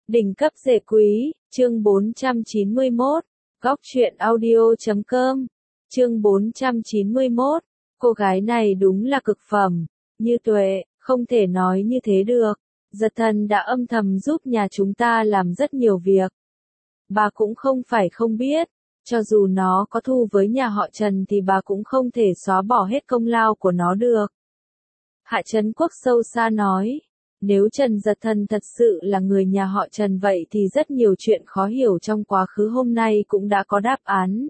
Đỉnh cấp rể quý, chương 491, góc truyện audio.com, chương 491, cô gái này đúng là cực phẩm, Như Tuệ, không thể nói như thế được, Giật Thần đã âm thầm giúp nhà chúng ta làm rất nhiều việc. Bà cũng không phải không biết, cho dù nó có thù với nhà họ Trần thì bà cũng không thể xóa bỏ hết công lao của nó được. Hạ Trấn Quốc sâu xa nói. Nếu Trần Giật Thần thật sự là người nhà họ Trần vậy thì rất nhiều chuyện khó hiểu trong quá khứ hôm nay cũng đã có đáp án.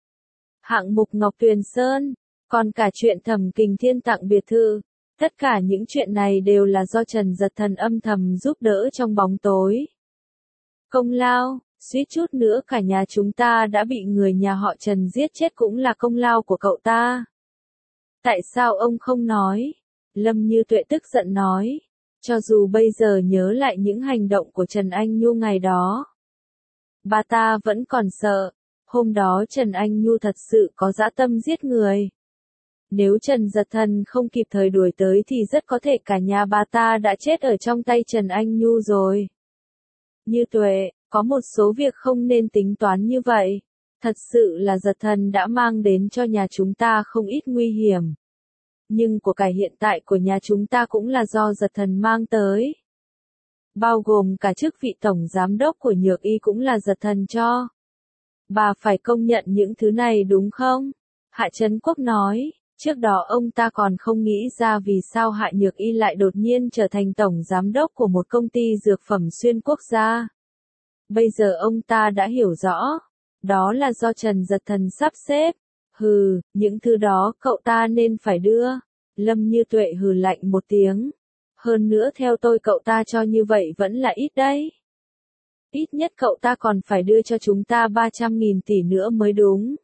Hạng mục Ngọc Tuyền Sơn, còn cả chuyện Thẩm Kình Thiên tặng biệt thự, tất cả những chuyện này đều là do Trần Giật Thần âm thầm giúp đỡ trong bóng tối. Công lao, suýt chút nữa cả nhà chúng ta đã bị người nhà họ Trần giết chết cũng là công lao của cậu ta. Tại sao ông không nói? Lâm Như Tuệ tức giận nói. Cho dù bây giờ nhớ lại những hành động của Trần Anh Nhu ngày đó, bà ta vẫn còn sợ. Hôm đó Trần Anh Nhu thật sự có dã tâm giết người. Nếu Trần Giật Thần không kịp thời đuổi tới thì rất có thể cả nhà bà ta đã chết ở trong tay Trần Anh Nhu rồi. Như Tuệ, có một số việc không nên tính toán như vậy. Thật sự là Giật Thần đã mang đến cho nhà chúng ta không ít nguy hiểm. Nhưng của cải hiện tại của nhà chúng ta cũng là do Giật Thần mang tới. Bao gồm cả chức vị tổng giám đốc của Nhược Y cũng là Giật Thần cho. Bà phải công nhận những thứ này đúng không? Hạ Trấn Quốc nói, trước đó ông ta còn không nghĩ ra vì sao Hạ Nhược Y lại đột nhiên trở thành tổng giám đốc của một công ty dược phẩm xuyên quốc gia. Bây giờ ông ta đã hiểu rõ, đó là do Trần Giật Thần sắp xếp. Hừ, những thứ đó cậu ta nên phải đưa. Lâm Như Tuệ hừ lạnh một tiếng. Hơn nữa theo tôi cậu ta cho như vậy vẫn là ít đấy. Ít nhất cậu ta còn phải đưa cho chúng ta 300.000 tỷ nữa mới đúng.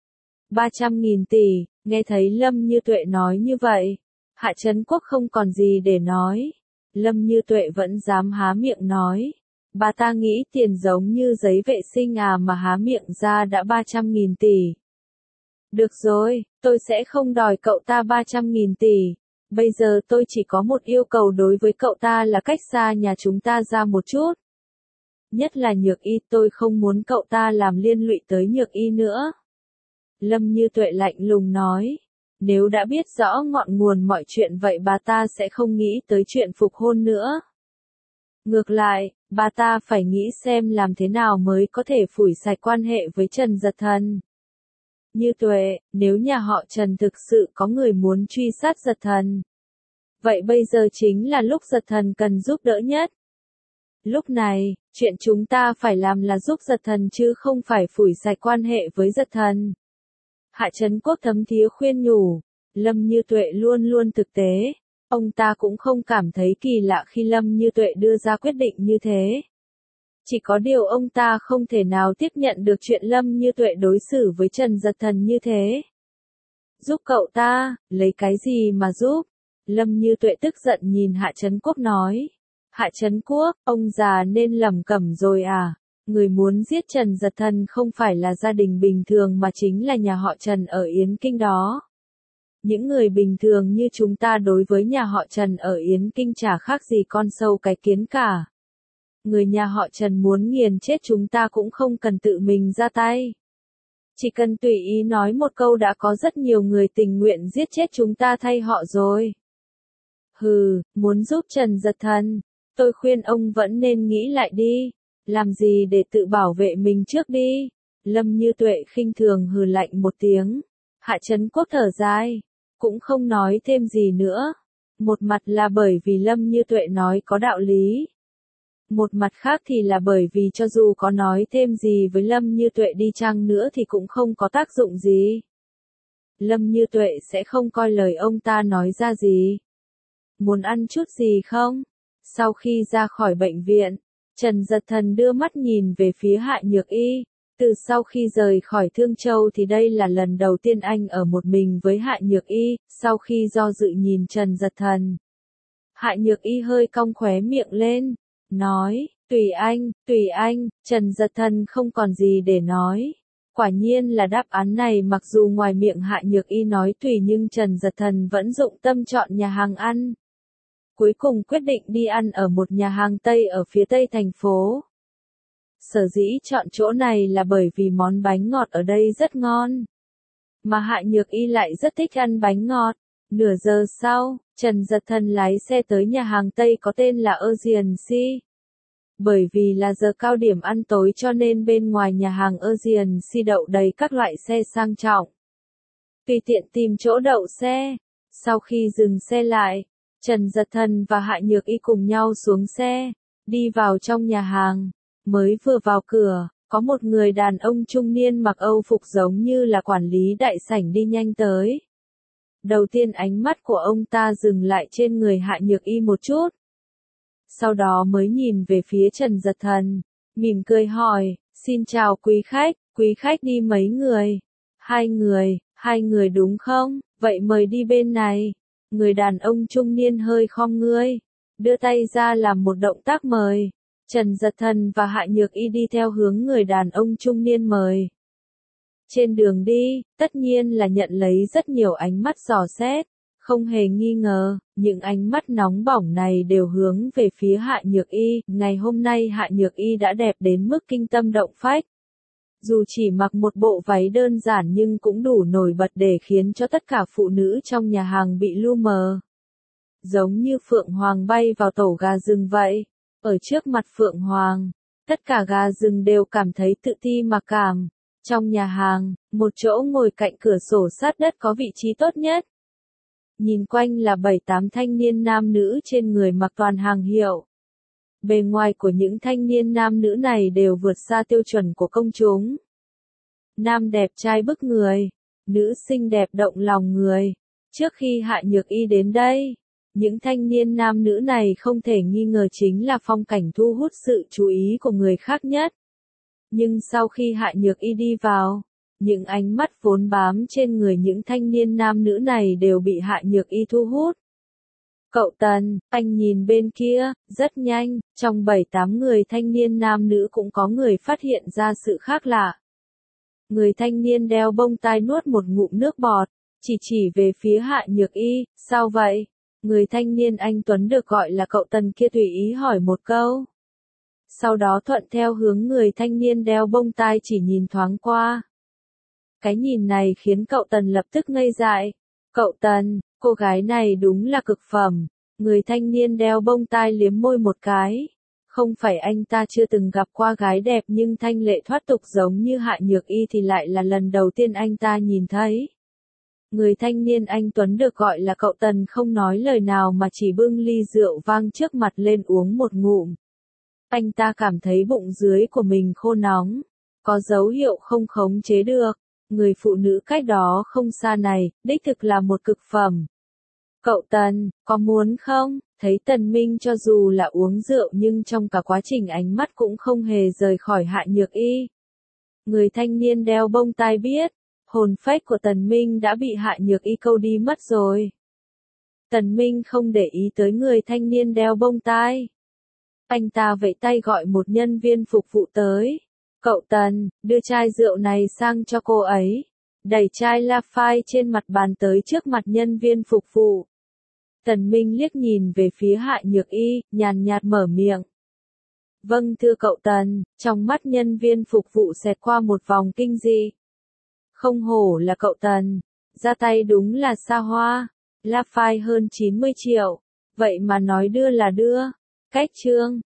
300.000 tỷ, nghe thấy Lâm Như Tuệ nói như vậy. Hạ Trấn Quốc không còn gì để nói. Lâm Như Tuệ vẫn dám há miệng nói. Bà ta nghĩ tiền giống như giấy vệ sinh à mà há miệng ra đã 300.000 tỷ. Được rồi, tôi sẽ không đòi cậu ta 300.000 tỷ. Bây giờ tôi chỉ có một yêu cầu đối với cậu ta là cách xa nhà chúng ta ra một chút. Nhất là Nhược Y, tôi không muốn cậu ta làm liên lụy tới Nhược Y nữa. Lâm Như Tuệ lạnh lùng nói. Nếu đã biết rõ ngọn nguồn mọi chuyện vậy bà ta sẽ không nghĩ tới chuyện phục hôn nữa. Ngược lại, bà ta phải nghĩ xem làm thế nào mới có thể phủi sạch quan hệ với Trần Giật Thần. Như Tuệ, nếu nhà họ Trần thực sự có người muốn truy sát Giật Thần, vậy bây giờ chính là lúc Giật Thần cần giúp đỡ nhất. Lúc này, chuyện chúng ta phải làm là giúp Giật Thần chứ không phải phủi sạch quan hệ với Giật Thần. Hạ Trấn Quốc thấm thía khuyên nhủ, Lâm Như Tuệ luôn luôn thực tế, ông ta cũng không cảm thấy kỳ lạ khi Lâm Như Tuệ đưa ra quyết định như thế. Chỉ có điều ông ta không thể nào tiếp nhận được chuyện Lâm Như Tuệ đối xử với Trần Giật Thần như thế. Giúp cậu ta, lấy cái gì mà giúp? Lâm Như Tuệ tức giận nhìn Hạ Trấn Quốc nói. Hạ Trấn Quốc, ông già nên lẩm cẩm rồi à? Người muốn giết Trần Giật Thần không phải là gia đình bình thường mà chính là nhà họ Trần ở Yến Kinh đó. Những người bình thường như chúng ta đối với nhà họ Trần ở Yến Kinh chả khác gì con sâu cái kiến cả. Người nhà họ Trần muốn nghiền chết chúng ta cũng không cần tự mình ra tay. Chỉ cần tùy ý nói một câu đã có rất nhiều người tình nguyện giết chết chúng ta thay họ rồi. Hừ, muốn giúp Trần Giật Thần, tôi khuyên ông vẫn nên nghĩ lại đi. Làm gì để tự bảo vệ mình trước đi. Lâm Như Tuệ khinh thường hừ lạnh một tiếng. Hạ Trấn Quốc thở dài, cũng không nói thêm gì nữa. Một mặt là bởi vì Lâm Như Tuệ nói có đạo lý. Một mặt khác thì là bởi vì cho dù có nói thêm gì với Lâm Như Tuệ đi chăng nữa thì cũng không có tác dụng gì. Lâm Như Tuệ sẽ không coi lời ông ta nói ra gì. Muốn ăn chút gì không? Sau khi ra khỏi bệnh viện, Trần Giật Thần đưa mắt nhìn về phía Hạ Nhược Y. Từ sau khi rời khỏi Thương Châu thì đây là lần đầu tiên anh ở một mình với Hạ Nhược Y. Sau khi do dự nhìn Trần Giật Thần, Hạ Nhược Y hơi cong khóe miệng lên, nói, tùy anh, Trần Giật Thần không còn gì để nói. Quả nhiên là đáp án này mặc dù ngoài miệng Hạ Nhược Y nói tùy nhưng Trần Giật Thần vẫn dụng tâm chọn nhà hàng ăn. Cuối cùng quyết định đi ăn ở một nhà hàng Tây ở phía Tây thành phố. Sở dĩ chọn chỗ này là bởi vì món bánh ngọt ở đây rất ngon. Mà Hạ Nhược Y lại rất thích ăn bánh ngọt. Nửa giờ sau, Trần Giật Thần lái xe tới nhà hàng Tây có tên là Asian Sea. Bởi vì là giờ cao điểm ăn tối cho nên bên ngoài nhà hàng Asian Sea đậu đầy các loại xe sang trọng. Tùy tiện tìm chỗ đậu xe. Sau khi dừng xe lại, Trần Giật Thần và Hạ Nhược Y cùng nhau xuống xe, đi vào trong nhà hàng. Mới vừa vào cửa, có một người đàn ông trung niên mặc Âu phục giống như là quản lý đại sảnh đi nhanh tới. Đầu tiên ánh mắt của ông ta dừng lại trên người Hạ Nhược Y một chút. Sau đó mới nhìn về phía Trần Giật Thần, mỉm cười hỏi, xin chào quý khách đi mấy người? Hai người đúng không? Vậy mời đi bên này. Người đàn ông trung niên hơi khom người, đưa tay ra làm một động tác mời. Trần Giật Thần và Hạ Nhược Y đi theo hướng người đàn ông trung niên mời. Trên đường đi, tất nhiên là nhận lấy rất nhiều ánh mắt dò xét. Không hề nghi ngờ, những ánh mắt nóng bỏng này đều hướng về phía Hạ Nhược Y. Ngày hôm nay Hạ Nhược Y đã đẹp đến mức kinh tâm động phách. Dù chỉ mặc một bộ váy đơn giản nhưng cũng đủ nổi bật để khiến cho tất cả phụ nữ trong nhà hàng bị lu mờ. Giống như Phượng Hoàng bay vào tổ gà rừng vậy. Ở trước mặt Phượng Hoàng, tất cả gà rừng đều cảm thấy tự ti mặc cảm. Trong nhà hàng, một chỗ ngồi cạnh cửa sổ sát đất có vị trí tốt nhất. Nhìn quanh là 7-8 thanh niên nam nữ trên người mặc toàn hàng hiệu. Bề ngoài của những thanh niên nam nữ này đều vượt xa tiêu chuẩn của công chúng. Nam đẹp trai bức người, nữ xinh đẹp động lòng người. Trước khi Hạ Nhược Y đến đây, những thanh niên nam nữ này không thể nghi ngờ chính là phong cảnh thu hút sự chú ý của người khác nhất. Nhưng sau khi Hạ Nhược Y đi vào, những ánh mắt vốn bám trên người những thanh niên nam nữ này đều bị Hạ Nhược Y thu hút. Cậu Tần, anh nhìn bên kia, rất nhanh, trong 7-8 người thanh niên nam nữ cũng có người phát hiện ra sự khác lạ. Người thanh niên đeo bông tai nuốt một ngụm nước bọt, chỉ về phía Hạ Nhược Y, sao vậy? Người thanh niên anh Tuấn được gọi là cậu Tần kia tùy ý hỏi một câu. Sau đó thuận theo hướng người thanh niên đeo bông tai chỉ nhìn thoáng qua. Cái nhìn này khiến cậu Tần lập tức ngây dại. Cậu Tần, cô gái này đúng là cực phẩm. Người thanh niên đeo bông tai liếm môi một cái. Không phải anh ta chưa từng gặp qua gái đẹp nhưng thanh lệ thoát tục giống như Hạ Nhược Y thì lại là lần đầu tiên anh ta nhìn thấy. Người thanh niên anh Tuấn được gọi là cậu Tần không nói lời nào mà chỉ bưng ly rượu vang trước mặt lên uống một ngụm. Anh ta cảm thấy bụng dưới của mình khô nóng, có dấu hiệu không khống chế được. Người phụ nữ cách đó không xa này, đích thực là một cực phẩm. Cậu Tần, có muốn không? Thấy Tần Minh cho dù là uống rượu nhưng trong cả quá trình ánh mắt cũng không hề rời khỏi Hạ Nhược Y. Người thanh niên đeo bông tai biết, hồn phách của Tần Minh đã bị Hạ Nhược Y câu đi mất rồi. Tần Minh không để ý tới người thanh niên đeo bông tai. Anh ta vẫy tay gọi một nhân viên phục vụ tới. Cậu Tần, đưa chai rượu này sang cho cô ấy. Đẩy chai Lafite trên mặt bàn tới trước mặt nhân viên phục vụ. Tần Minh liếc nhìn về phía Hạ Nhược Y, nhàn nhạt mở miệng. Vâng thưa cậu Tần, trong mắt nhân viên phục vụ xẹt qua một vòng kinh dị. Không hổ là cậu Tần, ra tay đúng là xa hoa. Lafite hơn 90 triệu, vậy mà nói đưa là đưa. Cách trương,